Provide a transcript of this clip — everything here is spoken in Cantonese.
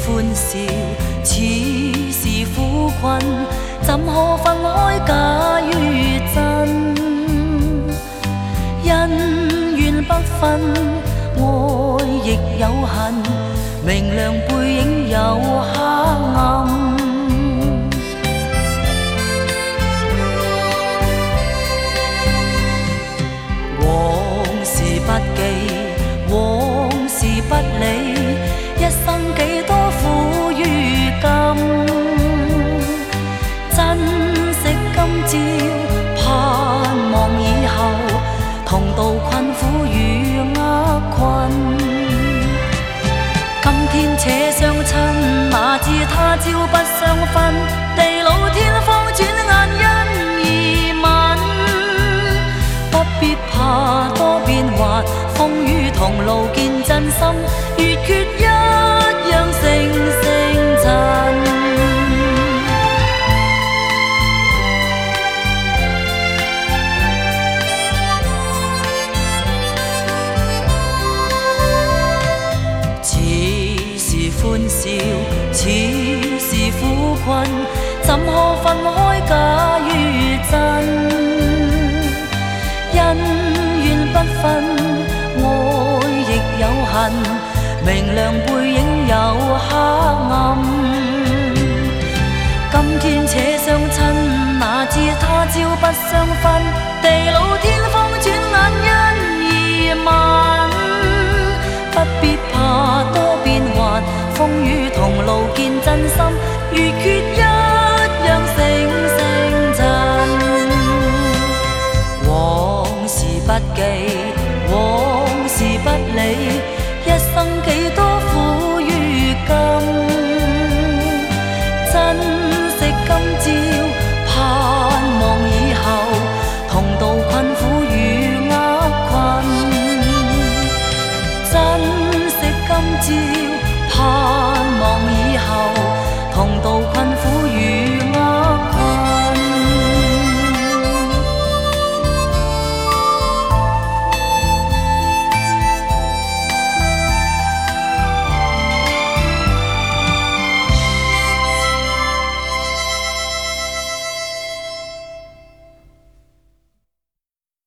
歡笑，似是苦困，怎可分開假與真？恩怨不分，愛亦有恨，明亮背影有黑暗。往事不記，往事不理，一生幾多苦與甘，珍惜今朝，盼望以後，同渡困苦與厄困。今天且相親，哪知他朝不相分，地老天荒轉眼因而泯。不必怕多變幻，風雨同路見真心，月缺一樣成塵。似是歡笑，似是苦困，怎可分開假與真？恩怨不分，愛亦有恨，明亮背影有黑暗。今天且相親，哪知他朝不相分，地老天荒轉眼因而泯。不必怕多變幻，風雨同路見真心，月缺一樣成塵。往事不記，